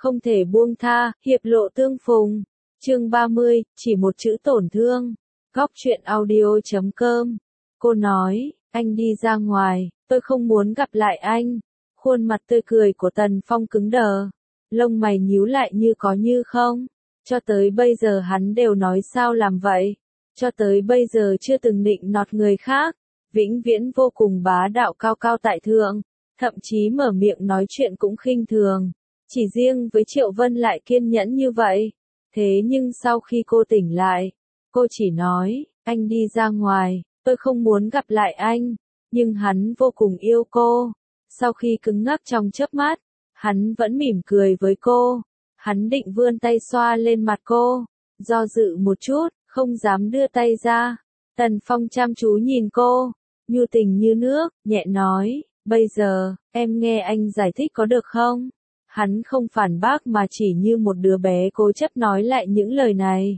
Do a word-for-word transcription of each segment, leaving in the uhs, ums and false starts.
không thể buông tha, hiệp lộ tương phùng. Chương ba mươi, chỉ một chữ tổn thương. Góc truyện audio chấm com. Cô nói, anh đi ra ngoài, tôi không muốn gặp lại anh. Khuôn mặt tươi cười của Tần Phong cứng đờ, lông mày nhíu lại như có như không. Cho tới bây giờ hắn đều nói sao làm vậy. Cho tới bây giờ chưa từng nịnh nọt người khác, vĩnh viễn vô cùng bá đạo cao cao tại thượng, thậm chí mở miệng nói chuyện cũng khinh thường. Chỉ riêng với Triệu Vân lại kiên nhẫn như vậy. Thế nhưng sau khi cô tỉnh lại, cô chỉ nói, anh đi ra ngoài, tôi không muốn gặp lại anh. Nhưng hắn vô cùng yêu cô. Sau khi cứng ngắc trong chớp mắt, hắn vẫn mỉm cười với cô. Hắn định vươn tay xoa lên mặt cô, do dự một chút, không dám đưa tay ra. Tần Phong chăm chú nhìn cô, nhu tình như nước, nhẹ nói, bây giờ, em nghe anh giải thích có được không? Hắn không phản bác mà chỉ như một đứa bé cố chấp nói lại những lời này.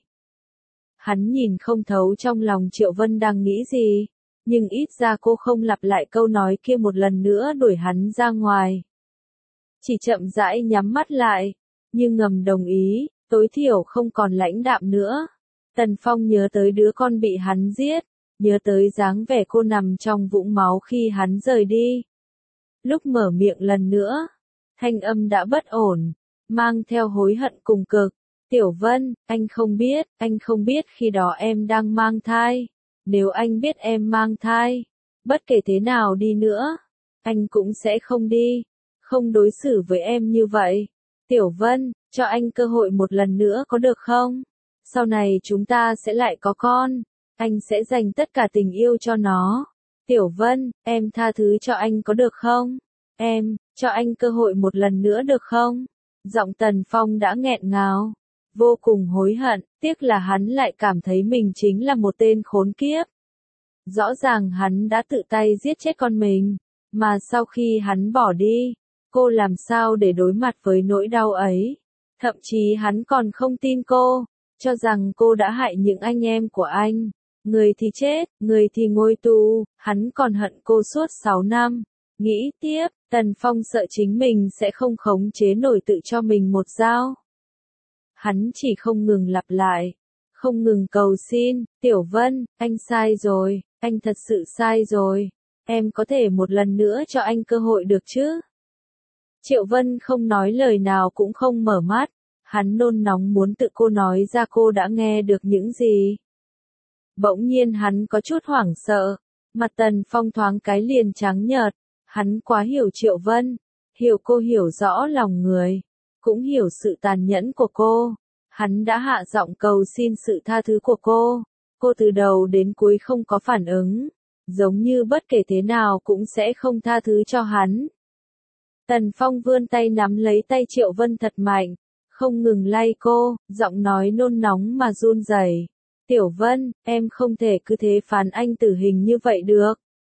Hắn nhìn không thấu trong lòng Triệu Vân đang nghĩ gì, nhưng ít ra cô không lặp lại câu nói kia một lần nữa đuổi hắn ra ngoài. Chỉ chậm rãi nhắm mắt lại, nhưng ngầm đồng ý, tối thiểu không còn lãnh đạm nữa. Tần Phong nhớ tới đứa con bị hắn giết, nhớ tới dáng vẻ cô nằm trong vũng máu khi hắn rời đi. Lúc mở miệng lần nữa, thanh âm đã bất ổn, mang theo hối hận cùng cực. Tiểu Vân, anh không biết, anh không biết khi đó em đang mang thai. Nếu anh biết em mang thai, bất kể thế nào đi nữa, anh cũng sẽ không đi, không đối xử với em như vậy. Tiểu Vân, cho anh cơ hội một lần nữa có được không? Sau này chúng ta sẽ lại có con, anh sẽ dành tất cả tình yêu cho nó. Tiểu Vân, em tha thứ cho anh có được không? Em, cho anh cơ hội một lần nữa được không? Giọng Tần Phong đã nghẹn ngào, vô cùng hối hận, tiếc là hắn lại cảm thấy mình chính là một tên khốn kiếp. Rõ ràng hắn đã tự tay giết chết con mình, mà sau khi hắn bỏ đi, cô làm sao để đối mặt với nỗi đau ấy? Thậm chí hắn còn không tin cô, cho rằng cô đã hại những anh em của anh. Người thì chết, người thì ngồi tù, hắn còn hận cô suốt sáu năm. Nghĩ tiếp, Tần Phong sợ chính mình sẽ không khống chế nổi tự cho mình một dao. Hắn chỉ không ngừng lặp lại, không ngừng cầu xin, Tiểu Vân, anh sai rồi, anh thật sự sai rồi, em có thể một lần nữa cho anh cơ hội được chứ? Triệu Vân không nói lời nào cũng không mở mắt, hắn nôn nóng muốn tự cô nói ra cô đã nghe được những gì. Bỗng nhiên hắn có chút hoảng sợ, mặt Tần Phong thoáng cái liền trắng nhợt, hắn quá hiểu Triệu Vân, hiểu cô hiểu rõ lòng người, cũng hiểu sự tàn nhẫn của cô. Hắn đã hạ giọng cầu xin sự tha thứ của cô, cô từ đầu đến cuối không có phản ứng, giống như bất kể thế nào cũng sẽ không tha thứ cho hắn. Tần Phong vươn tay nắm lấy tay Triệu Vân thật mạnh, không ngừng lay cô, giọng nói nôn nóng mà run rẩy. Tiểu Vân, em không thể cứ thế phán anh tử hình như vậy được.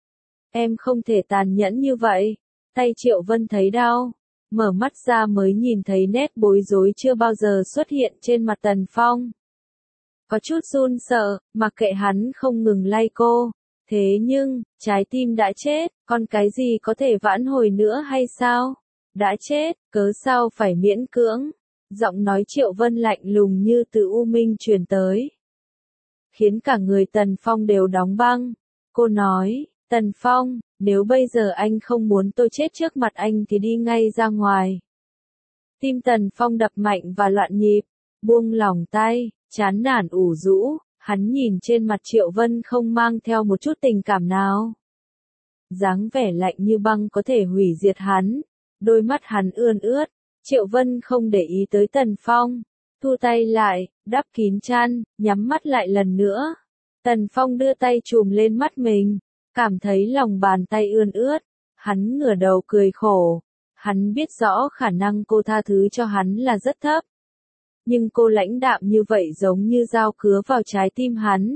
Em không thể tàn nhẫn như vậy. Tay Triệu Vân thấy đau, mở mắt ra mới nhìn thấy nét bối rối chưa bao giờ xuất hiện trên mặt Tần Phong. Có chút run sợ, mặc kệ hắn không ngừng lay cô. Thế nhưng, trái tim đã chết, còn cái gì có thể vãn hồi nữa hay sao? Đã chết, cớ sao phải miễn cưỡng? Giọng nói Triệu Vân lạnh lùng như từ u minh truyền tới, khiến cả người Tần Phong đều đóng băng. Cô nói, Tần Phong, nếu bây giờ anh không muốn tôi chết trước mặt anh thì đi ngay ra ngoài. Tim Tần Phong đập mạnh và loạn nhịp, buông lỏng tay, chán nản ủ rũ, hắn nhìn trên mặt Triệu Vân không mang theo một chút tình cảm nào. Dáng vẻ lạnh như băng có thể hủy diệt hắn, đôi mắt hắn ươn ướt. Triệu Vân không để ý tới Tần Phong, thu tay lại, đắp kín chăn, nhắm mắt lại lần nữa. Tần Phong đưa tay chùm lên mắt mình, cảm thấy lòng bàn tay ươn ướt, hắn ngửa đầu cười khổ. Hắn biết rõ khả năng cô tha thứ cho hắn là rất thấp. Nhưng cô lãnh đạm như vậy giống như dao cứa vào trái tim hắn.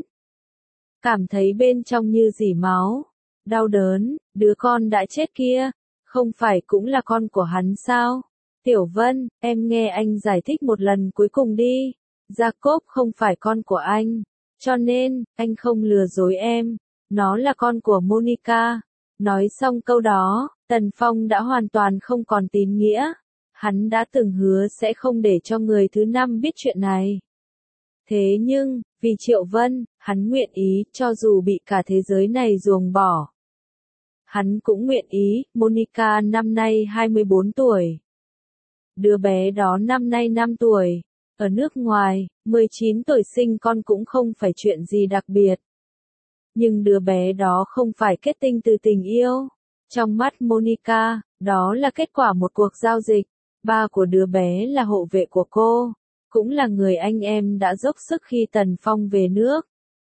Cảm thấy bên trong như rỉ máu, đau đớn, đứa con đã chết kia, không phải cũng là con của hắn sao? Tiểu Vân, em nghe anh giải thích một lần cuối cùng đi. Jacob không phải con của anh, cho nên, anh không lừa dối em. Nó là con của Monica. Nói xong câu đó, Tần Phong đã hoàn toàn không còn tín nghĩa. Hắn đã từng hứa sẽ không để cho người thứ năm biết chuyện này. Thế nhưng, vì Triệu Vân, hắn nguyện ý, cho dù bị cả thế giới này ruồng bỏ. Hắn cũng nguyện ý, Monica năm nay hai mươi bốn tuổi. Đứa bé đó năm nay năm tuổi. Ở nước ngoài, mười chín tuổi sinh con cũng không phải chuyện gì đặc biệt. Nhưng đứa bé đó không phải kết tinh từ tình yêu. Trong mắt Monica, đó là kết quả một cuộc giao dịch. Ba của đứa bé là hộ vệ của cô, cũng là người anh em đã dốc sức khi Tần Phong về nước.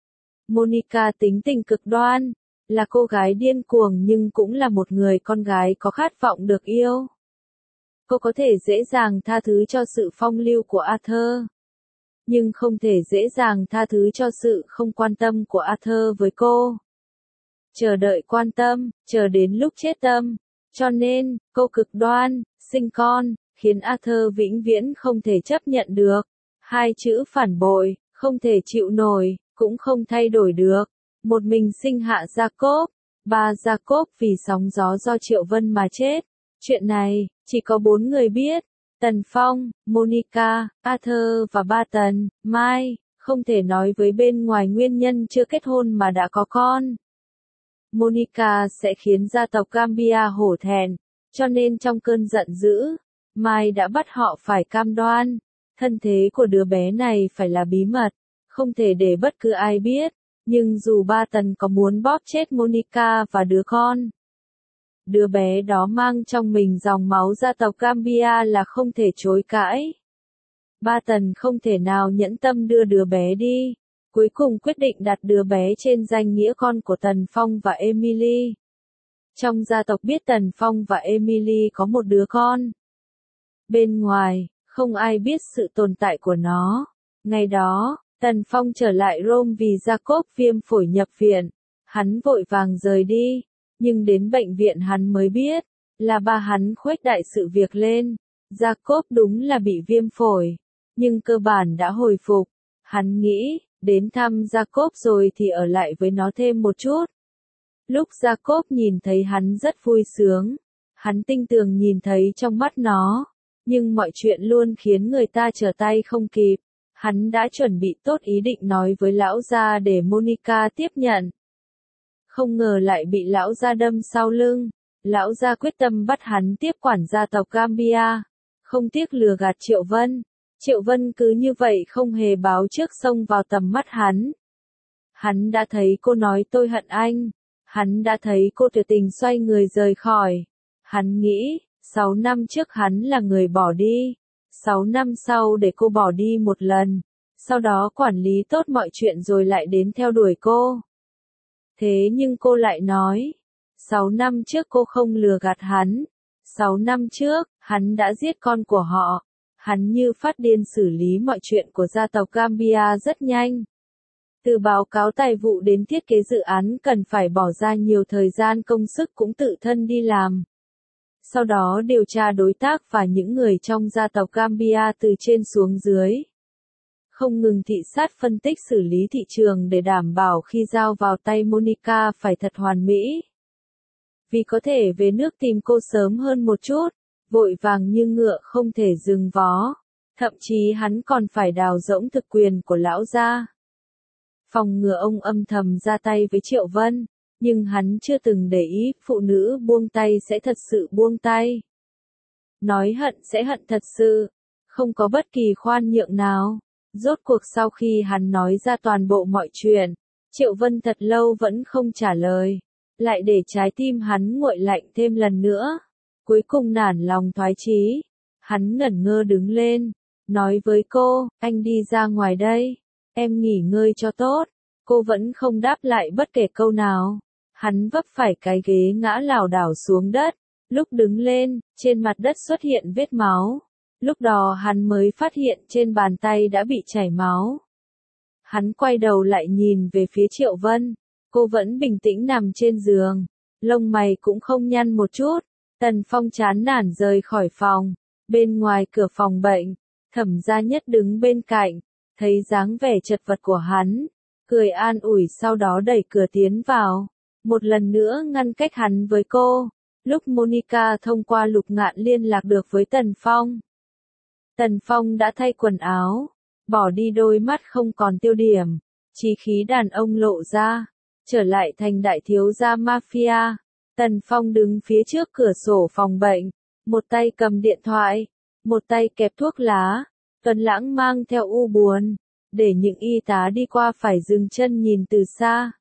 Monica tính tình cực đoan, là cô gái điên cuồng nhưng cũng là một người con gái có khát vọng được yêu. Cô có thể dễ dàng tha thứ cho sự phong lưu của Arthur, nhưng không thể dễ dàng tha thứ cho sự không quan tâm của Arthur với cô. Chờ đợi quan tâm, chờ đến lúc chết tâm. Cho nên, cô cực đoan, sinh con, khiến Arthur vĩnh viễn không thể chấp nhận được. Hai chữ phản bội, không thể chịu nổi, cũng không thay đổi được. Một mình sinh hạ Jacob, ba Jacob vì sóng gió do Triệu Vân mà chết. Chuyện này, chỉ có bốn người biết. Tần Phong, Monica, Arthur và ba Tần, Mai, không thể nói với bên ngoài nguyên nhân chưa kết hôn mà đã có con. Monica sẽ khiến gia tộc Gambia hổ thẹn, cho nên trong cơn giận dữ, Mai đã bắt họ phải cam đoan, thân thế của đứa bé này phải là bí mật, không thể để bất cứ ai biết, nhưng dù ba Tần có muốn bóp chết Monica và đứa con, đứa bé đó mang trong mình dòng máu gia tộc Gambia là không thể chối cãi. Ba Tần không thể nào nhẫn tâm đưa đứa bé đi. Cuối cùng quyết định đặt đứa bé trên danh nghĩa con của Tần Phong và Emily. Trong gia tộc biết Tần Phong và Emily có một đứa con. Bên ngoài, không ai biết sự tồn tại của nó. Ngày đó, Tần Phong trở lại Rome vì Jacob viêm phổi nhập viện. Hắn vội vàng rời đi, nhưng đến bệnh viện hắn mới biết, là ba hắn khuếch đại sự việc lên. Jacob đúng là bị viêm phổi, nhưng cơ bản đã hồi phục. Hắn nghĩ, đến thăm Jacob rồi thì ở lại với nó thêm một chút. Lúc Jacob nhìn thấy hắn rất vui sướng, hắn tinh tường nhìn thấy trong mắt nó, nhưng mọi chuyện luôn khiến người ta trở tay không kịp. Hắn đã chuẩn bị tốt ý định nói với lão gia để Monica tiếp nhận. Không ngờ lại bị lão gia đâm sau lưng. Lão gia quyết tâm bắt hắn tiếp quản gia tộc Gambia, không tiếc lừa gạt Triệu Vân. Triệu Vân cứ như vậy không hề báo trước xông vào tầm mắt hắn. Hắn đã thấy cô nói tôi hận anh. Hắn đã thấy cô tuyệt tình xoay người rời khỏi. Hắn nghĩ, sáu năm trước hắn là người bỏ đi. Sáu năm sau để cô bỏ đi một lần. Sau đó quản lý tốt mọi chuyện rồi lại đến theo đuổi cô. Thế nhưng cô lại nói, sáu năm trước cô không lừa gạt hắn. Sáu năm trước, hắn đã giết con của họ. Hắn như phát điên xử lý mọi chuyện của gia tộc Gambia rất nhanh. Từ báo cáo tài vụ đến thiết kế dự án cần phải bỏ ra nhiều thời gian công sức cũng tự thân đi làm. Sau đó điều tra đối tác và những người trong gia tộc Gambia từ trên xuống dưới. Không ngừng thị sát phân tích xử lý thị trường để đảm bảo khi giao vào tay Monica phải thật hoàn mỹ. Vì có thể về nước tìm cô sớm hơn một chút. Vội vàng như ngựa không thể dừng vó. Thậm chí hắn còn phải đào rỗng thực quyền của lão gia. Phòng ngừa ông âm thầm ra tay với Triệu Vân. Nhưng hắn chưa từng để ý phụ nữ buông tay sẽ thật sự buông tay. Nói hận sẽ hận thật sự. Không có bất kỳ khoan nhượng nào. Rốt cuộc sau khi hắn nói ra toàn bộ mọi chuyện, Triệu Vân thật lâu vẫn không trả lời. Lại để trái tim hắn nguội lạnh thêm lần nữa. Cuối cùng nản lòng thoái chí, hắn ngẩn ngơ đứng lên, nói với cô, anh đi ra ngoài đây, em nghỉ ngơi cho tốt. Cô vẫn không đáp lại bất kể câu nào. Hắn vấp phải cái ghế ngã lảo đảo xuống đất. Lúc đứng lên, trên mặt đất xuất hiện vết máu. Lúc đó hắn mới phát hiện trên bàn tay đã bị chảy máu. Hắn quay đầu lại nhìn về phía Triệu Vân. Cô vẫn bình tĩnh nằm trên giường, lông mày cũng không nhăn một chút. Tần Phong chán nản rời khỏi phòng. Bên ngoài cửa phòng bệnh, Thẩm Gia Nhất đứng bên cạnh, thấy dáng vẻ chật vật của hắn, cười an ủi sau đó đẩy cửa tiến vào, một lần nữa ngăn cách hắn với cô. Lúc Monica thông qua Lục Ngạn liên lạc được với Tần Phong. Tần Phong đã thay quần áo, bỏ đi đôi mắt không còn tiêu điểm, chí khí đàn ông lộ ra, trở lại thành đại thiếu gia mafia. Tần Phong đứng phía trước cửa sổ phòng bệnh, một tay cầm điện thoại, một tay kẹp thuốc lá, Tuấn Lãng mang theo u buồn, để những y tá đi qua phải dừng chân nhìn từ xa.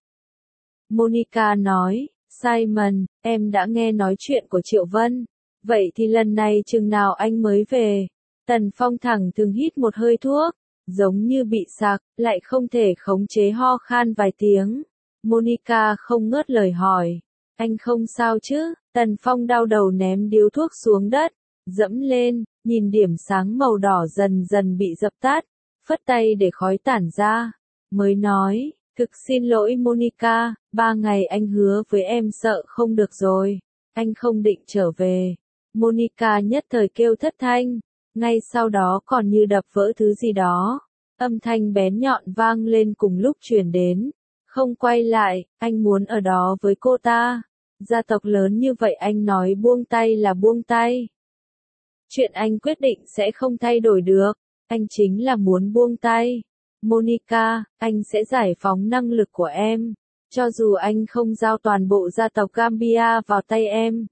Monica nói, Simon, em đã nghe nói chuyện của Triệu Vân, vậy thì lần này chừng nào anh mới về? Tần Phong thẳng thừng hít một hơi thuốc, giống như bị sặc, lại không thể khống chế ho khan vài tiếng. Monica không ngớt lời hỏi, anh không sao chứ? Tần Phong đau đầu ném điếu thuốc xuống đất, dẫm lên, nhìn điểm sáng màu đỏ dần dần bị dập tắt, phất tay để khói tản ra, mới nói, thực xin lỗi Monica, ba ngày anh hứa với em sợ không được rồi, anh không định trở về. Monica nhất thời kêu thất thanh, ngay sau đó còn như đập vỡ thứ gì đó, âm thanh bén nhọn vang lên cùng lúc truyền đến, không quay lại, anh muốn ở đó với cô ta. Gia tộc lớn như vậy anh nói buông tay là buông tay. Chuyện anh quyết định sẽ không thay đổi được, anh chính là muốn buông tay. Monica, anh sẽ giải phóng năng lực của em, cho dù anh không giao toàn bộ gia tộc Gambia vào tay em.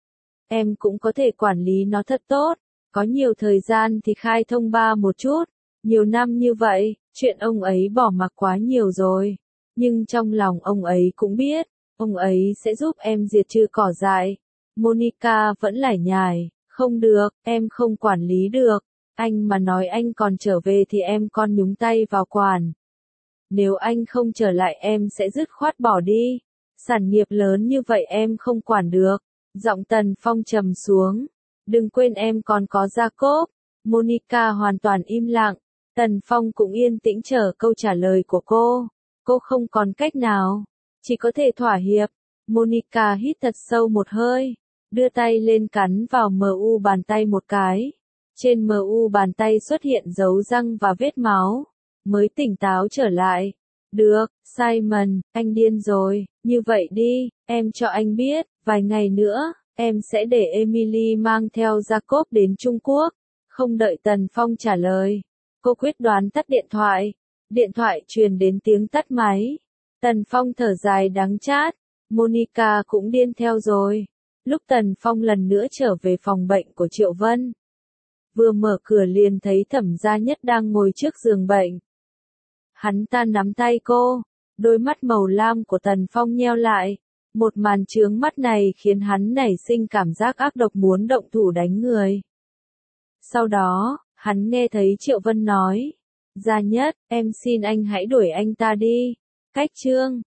Em cũng có thể quản lý nó thật tốt, có nhiều thời gian thì khai thông ba một chút, nhiều năm như vậy, chuyện ông ấy bỏ mặc quá nhiều rồi, nhưng trong lòng ông ấy cũng biết, ông ấy sẽ giúp em diệt trừ cỏ dại. Monica vẫn lải nhải, không được, em không quản lý được, anh mà nói anh còn trở về thì em còn nhúng tay vào quản. Nếu anh không trở lại em sẽ dứt khoát bỏ đi, sản nghiệp lớn như vậy em không quản được. Giọng Tần Phong trầm xuống, đừng quên em còn có Jacob. Monica hoàn toàn im lặng, Tần Phong cũng yên tĩnh chờ câu trả lời của cô. Cô không còn cách nào, chỉ có thể thỏa hiệp. Monica hít thật sâu một hơi, đưa tay lên cắn vào em u bàn tay một cái. Trên em u bàn tay xuất hiện dấu răng và vết máu, mới tỉnh táo trở lại. Được, Simon, anh điên rồi, như vậy đi, em cho anh biết, vài ngày nữa, em sẽ để Emily mang theo Jacob đến Trung Quốc. Không đợi Tần Phong trả lời, cô quyết đoán tắt điện thoại. Điện thoại truyền đến tiếng tắt máy. Tần Phong thở dài đắng chát, Monica cũng điên theo rồi. Lúc Tần Phong lần nữa trở về phòng bệnh của Triệu Vân, vừa mở cửa liền thấy Thẩm Gia Nhất đang ngồi trước giường bệnh. Hắn ta nắm tay cô, đôi mắt màu lam của Tần Phong nheo lại. Một màn chướng mắt này khiến hắn nảy sinh cảm giác ác độc muốn động thủ đánh người. Sau đó, hắn nghe thấy Triệu Vân nói, Gia Nhất, em xin anh hãy đuổi anh ta đi. Cách chương